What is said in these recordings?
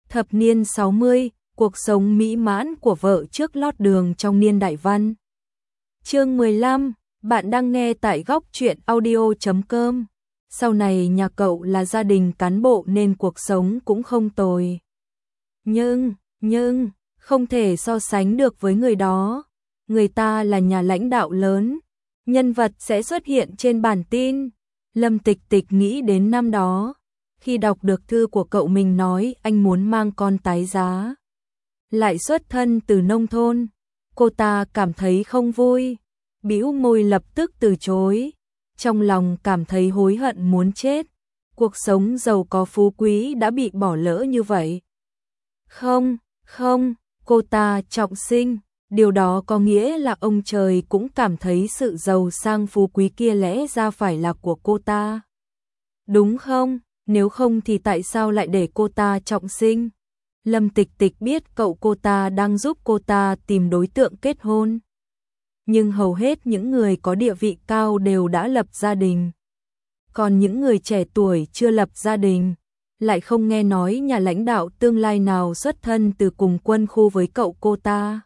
Thập niên 60, cuộc sống mỹ mãn của vợ trước lót đường trong niên đại văn. Chương 15, bạn đang nghe tại góc truyện audio.com. Sau này nhà cậu là gia đình cán bộ nên cuộc sống cũng không tồi. Nhưng, không thể so sánh được với người đó. Người ta là nhà lãnh đạo lớn, nhân vật sẽ xuất hiện trên bản tin. Lâm Tịch Tịch nghĩ đến năm đó, khi đọc được thư của cậu mình nói anh muốn mang con tái giá. Lại xuất thân từ nông thôn, cô ta cảm thấy không vui, bĩu môi lập tức từ chối, trong lòng cảm thấy hối hận muốn chết. Cuộc sống giàu có phú quý đã bị bỏ lỡ như vậy. Không, cô ta trọng sinh, điều đó có nghĩa là ông trời cũng cảm thấy sự giàu sang phú quý kia lẽ ra phải là của cô ta. Đúng không? Nếu không thì tại sao lại để cô ta trọng sinh? Lâm Tịch Tịch biết cậu cô ta đang giúp cô ta tìm đối tượng kết hôn. Nhưng hầu hết những người có địa vị cao đều đã lập gia đình. Còn những người trẻ tuổi chưa lập gia đình, lại không nghe nói nhà lãnh đạo tương lai nào xuất thân từ cùng quân khu với cậu cô ta.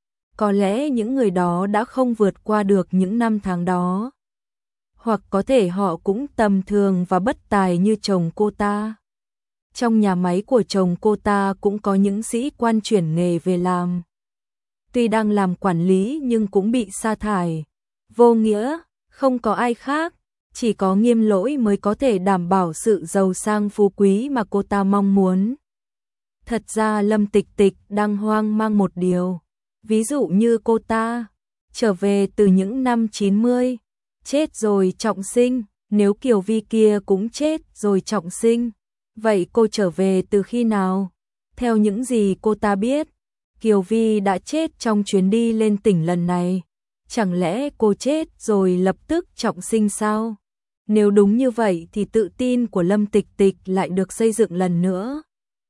Có lẽ những người đó đã không vượt qua được những năm tháng đó. Hoặc có thể họ cũng tầm thường và bất tài như chồng cô ta. Trong nhà máy của chồng cô ta cũng có những sĩ quan chuyển nghề về làm. Tuy đang làm quản lý nhưng cũng bị sa thải. Vô nghĩa, không có ai khác, chỉ có Nghiêm Lỗi mới có thể đảm bảo sự giàu sang phú quý mà cô ta mong muốn. Thật ra Lâm Tịch Tịch đang hoang mang một điều. Ví dụ như cô ta trở về từ những năm 90, chết rồi trọng sinh, nếu Kiều Vi kia cũng chết rồi trọng sinh, vậy cô trở về từ khi nào? Theo những gì cô ta biết, Kiều Vi đã chết trong chuyến đi lên tỉnh lần này. Chẳng lẽ cô chết rồi lập tức trọng sinh sao? Nếu đúng như vậy thì tự tin của Lâm Tịch Tịch lại được xây dựng lần nữa.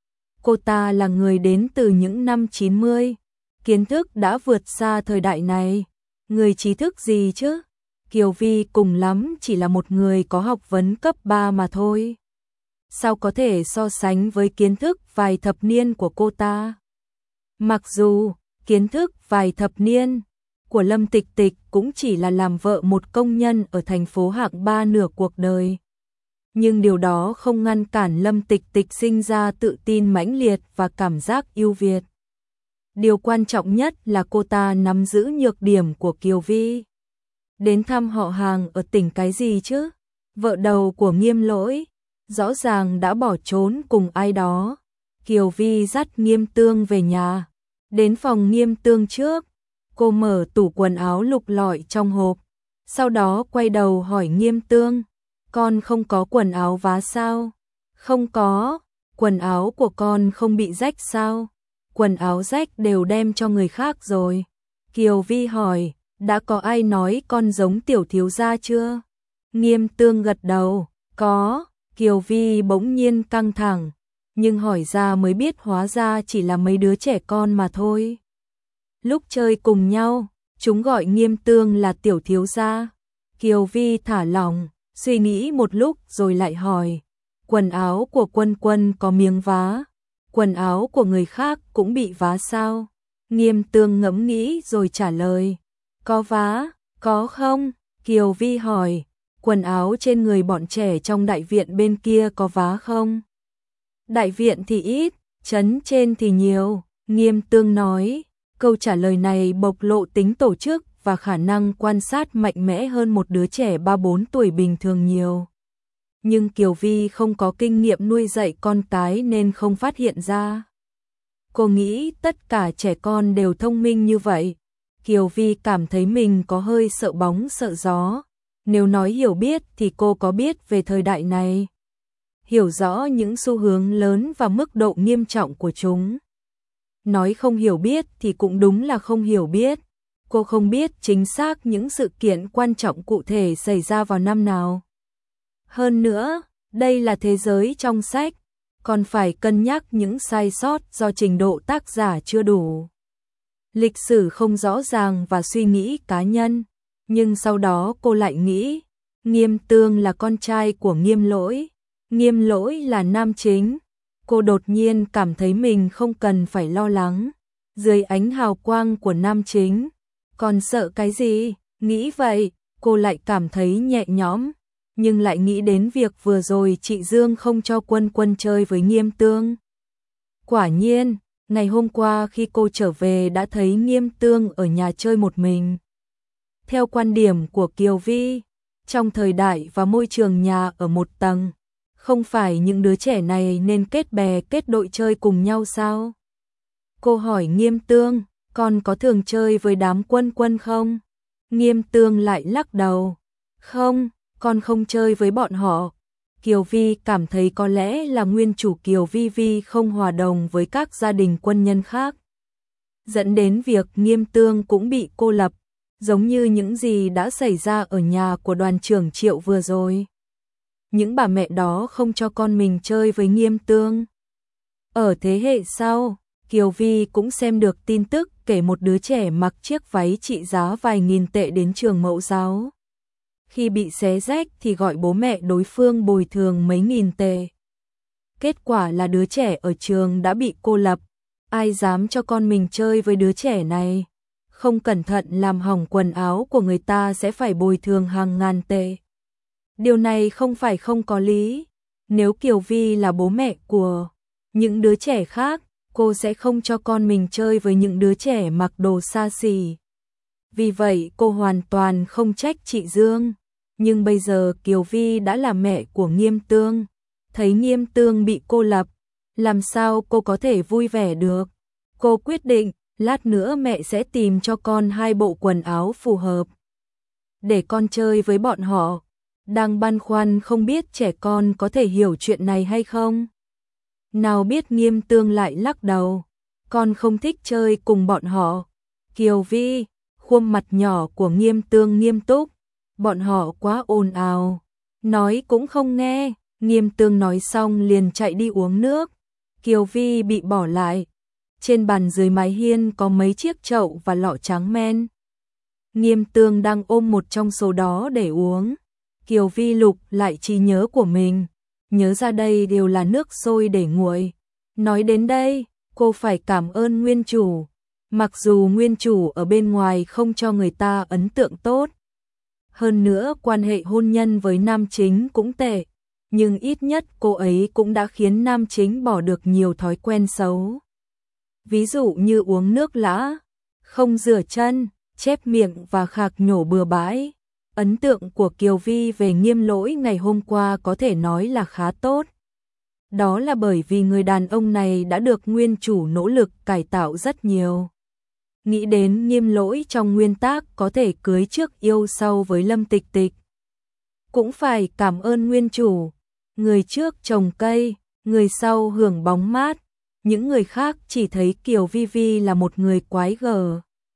Cô ta là người đến từ những năm 90, kiến thức đã vượt xa thời đại này. Người trí thức gì chứ? Kiều Vi cùng lắm chỉ là một người có học vấn cấp 3 mà thôi. Sao có thể so sánh với kiến thức vài thập niên của cô ta? Mặc dù kiến thức vài thập niên của Lâm Tịch Tịch cũng chỉ là làm vợ một công nhân ở thành phố hạng 3 nửa cuộc đời. Nhưng điều đó không ngăn cản Lâm Tịch Tịch sinh ra tự tin mãnh liệt và cảm giác ưu việt. Điều quan trọng nhất là cô ta nắm giữ nhược điểm của Kiều Vi. Đến thăm họ hàng ở tỉnh cái gì chứ? Vợ đầu của Nghiêm Lỗi, rõ ràng đã bỏ trốn cùng ai đó. Kiều Vi dắt Nghiêm Tương về nhà. Đến phòng Nghiêm Tương trước, cô mở tủ quần áo lục lọi trong hộp. Sau đó quay đầu hỏi Nghiêm Tương, con không có quần áo vá sao? Không có, quần áo của con không bị rách sao? Quần áo rách đều đem cho người khác rồi. Kiều Vi hỏi, đã có ai nói con giống tiểu thiếu gia chưa? Nghiêm Tương gật đầu, có. Kiều Vi bỗng nhiên căng thẳng, nhưng hỏi ra mới biết hóa ra chỉ là mấy đứa trẻ con mà thôi. Lúc chơi cùng nhau, chúng gọi Nghiêm Tương là tiểu thiếu gia. Kiều Vi thả lỏng, suy nghĩ một lúc rồi lại hỏi, quần áo của Quân Quân có miếng vá? Quần áo của người khác cũng bị vá sao? Nghiêm Tương ngẫm nghĩ rồi trả lời, có vá, có không? Kiều Vi hỏi, quần áo trên người bọn trẻ trong đại viện bên kia có vá không? Đại viện thì ít, trấn trên thì nhiều, Nghiêm Tương nói. Câu trả lời này bộc lộ tính tổ chức và khả năng quan sát mạnh mẽ hơn một đứa trẻ 3-4 tuổi bình thường nhiều. Nhưng Kiều Vi không có kinh nghiệm nuôi dạy con cái nên không phát hiện ra. Cô nghĩ tất cả trẻ con đều thông minh như vậy. Kiều Vi cảm thấy mình có hơi sợ bóng sợ gió. Nếu nói hiểu biết thì cô có biết về thời đại này. Hiểu rõ những xu hướng lớn và mức độ nghiêm trọng của chúng. Nói không hiểu biết thì cũng đúng là không hiểu biết. Cô không biết chính xác những sự kiện quan trọng cụ thể xảy ra vào năm nào. Hơn nữa, đây là thế giới trong sách, còn phải cân nhắc những sai sót do trình độ tác giả chưa đủ. Lịch sử không rõ ràng và suy nghĩ cá nhân. Nhưng sau đó cô lại nghĩ, Nghiêm Tương là con trai của Nghiêm Lỗi. Nghiêm Lỗi là nam chính. Cô đột nhiên cảm thấy mình không cần phải lo lắng. Dưới ánh hào quang của nam chính, còn sợ cái gì? Nghĩ vậy, cô lại cảm thấy nhẹ nhõm, nhưng lại nghĩ đến việc vừa rồi chị Dương không cho Quân Quân chơi với Nghiêm Tương. Quả nhiên, ngày hôm qua khi cô trở về đã thấy Nghiêm Tương ở nhà chơi một mình. Theo quan điểm của Kiều Vi, trong thời đại và môi trường nhà ở một tầng, không phải những đứa trẻ này nên kết bè kết đội chơi cùng nhau sao? Cô hỏi Nghiêm Tương, con có thường chơi với đám Quân Quân không? Nghiêm Tương lại lắc đầu. Không, con không chơi với bọn họ. Kiều Vi cảm thấy có lẽ là nguyên chủ Kiều Vi Vi không hòa đồng với các gia đình quân nhân khác, dẫn đến việc Nghiêm Tương cũng bị cô lập, giống như những gì đã xảy ra ở nhà của đoàn trưởng Triệu vừa rồi. Những bà mẹ đó không cho con mình chơi với Nghiêm Tương. Ở thế hệ sau, Kiều Vi cũng xem được tin tức kể một đứa trẻ mặc chiếc váy trị giá vài nghìn tệ đến trường mẫu giáo. Khi bị xé rách thì gọi bố mẹ đối phương bồi thường mấy nghìn tệ. Kết quả là đứa trẻ ở trường đã bị cô lập. Ai dám cho con mình chơi với đứa trẻ này? Không cẩn thận làm hỏng quần áo của người ta sẽ phải bồi thường hàng ngàn tệ. Điều này không phải không có lý. Nếu Kiều Vi là bố mẹ của những đứa trẻ khác, cô sẽ không cho con mình chơi với những đứa trẻ mặc đồ xa xỉ. Vì vậy cô hoàn toàn không trách chị Dương. Nhưng bây giờ Kiều Vi đã là mẹ của Nghiêm Tương, thấy Nghiêm Tương bị cô lập, làm sao cô có thể vui vẻ được? Cô quyết định, lát nữa mẹ sẽ tìm cho con 2 bộ quần áo phù hợp, để con chơi với bọn họ. Đang băn khoăn không biết trẻ con có thể hiểu chuyện này hay không. Nào biết Nghiêm Tương lại lắc đầu, con không thích chơi cùng bọn họ. Kiều Vi, khuôn mặt nhỏ của Nghiêm Tương nghiêm túc, bọn họ quá ồn ào, nói cũng không nghe. Nghiêm Tương nói xong liền chạy đi uống nước. Kiều Vi bị bỏ lại. Trên bàn dưới mái hiên có mấy chiếc chậu và lọ tráng men. Nghiêm Tương đang ôm một trong số đó để uống. Kiều Vi lục lại trí nhớ của mình, nhớ ra đây đều là nước sôi để nguội. Nói đến đây, cô phải cảm ơn nguyên chủ. Mặc dù nguyên chủ ở bên ngoài không cho người ta ấn tượng tốt, hơn nữa quan hệ hôn nhân với nam chính cũng tệ, nhưng ít nhất cô ấy cũng đã khiến nam chính bỏ được nhiều thói quen xấu. Ví dụ như uống nước lã, không rửa chân, chép miệng và khạc nhổ bừa bãi. Ấn tượng của Kiều Vi về Nghiêm Lỗi ngày hôm qua có thể nói là khá tốt. Đó là bởi vì người đàn ông này đã được nguyên chủ nỗ lực cải tạo rất nhiều. Nghĩ đến Nghiêm Lỗi trong nguyên tác có thể cưới trước yêu sau với Lâm Tịch Tịch, cũng phải cảm ơn nguyên chủ. Người trước trồng cây, người sau hưởng bóng mát. Những người khác chỉ thấy Kiều Vi Vi là một người quái gở,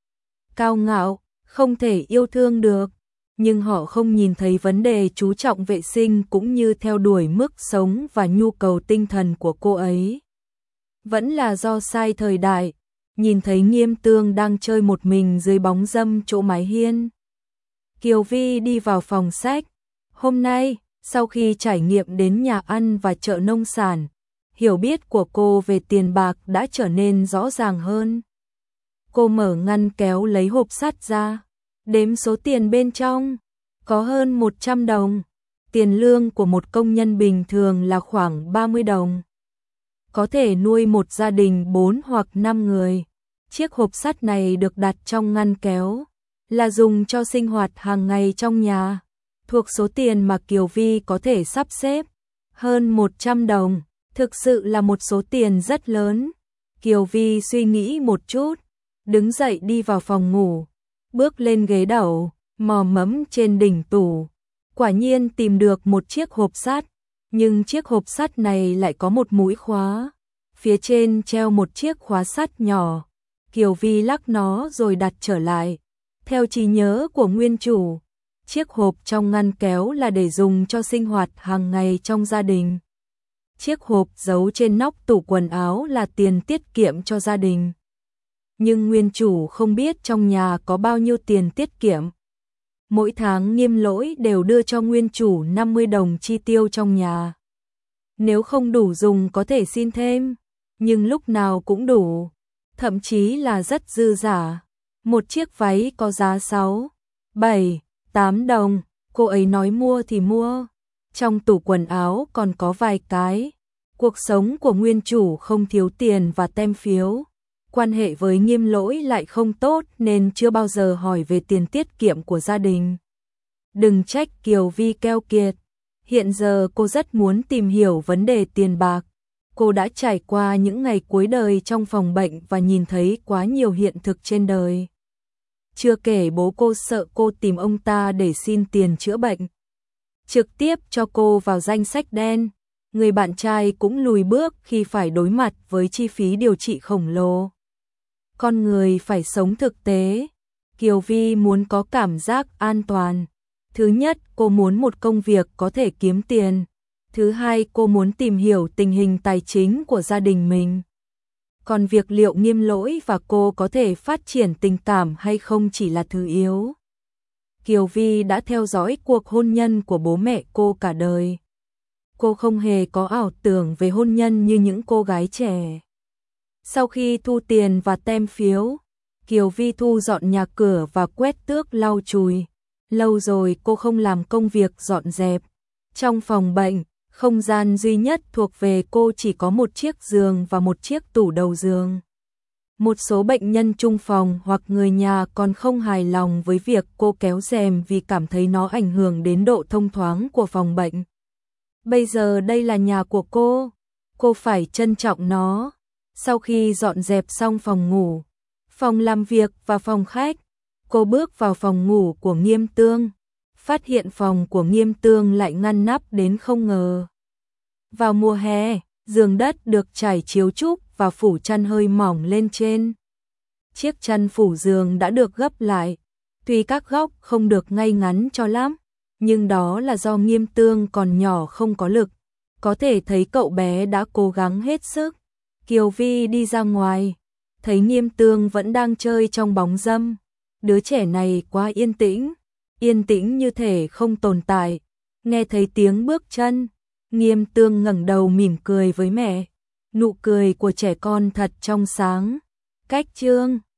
cao ngạo, không thể yêu thương được. Nhưng họ không nhìn thấy vấn đề chú trọng vệ sinh cũng như theo đuổi mức sống và nhu cầu tinh thần của cô ấy. Vẫn là do sai thời đại, nhìn thấy Nghiêm Tương đang chơi một mình dưới bóng râm chỗ mái hiên. Kiều Vi đi vào phòng sách. Hôm nay, sau khi trải nghiệm đến nhà ăn và chợ nông sản, hiểu biết của cô về tiền bạc đã trở nên rõ ràng hơn. Cô mở ngăn kéo lấy hộp sắt ra, đếm số tiền bên trong, có hơn 100 đồng. Tiền lương của một công nhân bình thường là khoảng 30 đồng. Có thể nuôi một gia đình 4 hoặc 5 người. Chiếc hộp sắt này được đặt trong ngăn kéo, là dùng cho sinh hoạt hàng ngày trong nhà. Thuộc số tiền mà Kiều Vi có thể sắp xếp. Hơn 100 đồng, thực sự là một số tiền rất lớn. Kiều Vi suy nghĩ một chút, đứng dậy đi vào phòng ngủ, bước lên ghế đầu, mò mẫm trên đỉnh tủ. Quả nhiên tìm được một chiếc hộp sắt, nhưng chiếc hộp sắt này lại có một mũi khóa. Phía trên treo một chiếc khóa sắt nhỏ. Kiều Vi lắc nó rồi đặt trở lại. Theo trí nhớ của nguyên chủ, chiếc hộp trong ngăn kéo là để dùng cho sinh hoạt hàng ngày trong gia đình. Chiếc hộp giấu trên nóc tủ quần áo là tiền tiết kiệm cho gia đình. Nhưng nguyên chủ không biết trong nhà có bao nhiêu tiền tiết kiệm. Mỗi tháng Nghiêm Lỗi đều đưa cho nguyên chủ 50 đồng chi tiêu trong nhà. Nếu không đủ dùng có thể xin thêm, nhưng lúc nào cũng đủ, thậm chí là rất dư giả. Một chiếc váy có giá 6, 7, 8 đồng, cô ấy nói mua thì mua. Trong tủ quần áo còn có vài cái. Cuộc sống của nguyên chủ không thiếu tiền và tem phiếu. Quan hệ với Nghiêm Lỗi lại không tốt nên chưa bao giờ hỏi về tiền tiết kiệm của gia đình. Đừng trách Kiều Vi keo kiệt. Hiện giờ cô rất muốn tìm hiểu vấn đề tiền bạc. Cô đã trải qua những ngày cuối đời trong phòng bệnh và nhìn thấy quá nhiều hiện thực trên đời. Chưa kể bố cô sợ cô tìm ông ta để xin tiền chữa bệnh, trực tiếp cho cô vào danh sách đen. Người bạn trai cũng lùi bước khi phải đối mặt với chi phí điều trị khổng lồ. Con người phải sống thực tế. Kiều Vi muốn có cảm giác an toàn. Thứ nhất, cô muốn một công việc có thể kiếm tiền. Thứ hai, cô muốn tìm hiểu tình hình tài chính của gia đình mình. Còn việc liệu Nghiêm Lỗi và cô có thể phát triển tình cảm hay không chỉ là thứ yếu. Kiều Vi đã theo dõi cuộc hôn nhân của bố mẹ cô cả đời. Cô không hề có ảo tưởng về hôn nhân như những cô gái trẻ. Sau khi thu tiền và tem phiếu, Kiều Vi thu dọn nhà cửa và quét tước lau chùi. Lâu rồi cô không làm công việc dọn dẹp. Trong phòng bệnh, không gian duy nhất thuộc về cô chỉ có một chiếc giường và một chiếc tủ đầu giường. Một số bệnh nhân chung phòng hoặc người nhà còn không hài lòng với việc cô kéo rèm vì cảm thấy nó ảnh hưởng đến độ thông thoáng của phòng bệnh. Bây giờ đây là nhà của cô phải trân trọng nó. Sau khi dọn dẹp xong phòng ngủ, phòng làm việc và phòng khách, cô bước vào phòng ngủ của Nghiêm Tương, phát hiện phòng của Nghiêm Tương lại ngăn nắp đến không ngờ. Vào mùa hè, giường đất được trải chiếu trúc và phủ chăn hơi mỏng lên trên. Chiếc chăn phủ giường đã được gấp lại, tuy các góc không được ngay ngắn cho lắm, nhưng đó là do Nghiêm Tương còn nhỏ không có lực. Có thể thấy cậu bé đã cố gắng hết sức. Kiều Vi đi ra ngoài, thấy Nghiêm Tương vẫn đang chơi trong bóng râm. Đứa trẻ này quá yên tĩnh như thể không tồn tại. Nghe thấy tiếng bước chân, Nghiêm Tương ngẩng đầu mỉm cười với mẹ. Nụ cười của trẻ con thật trong sáng. Cách chương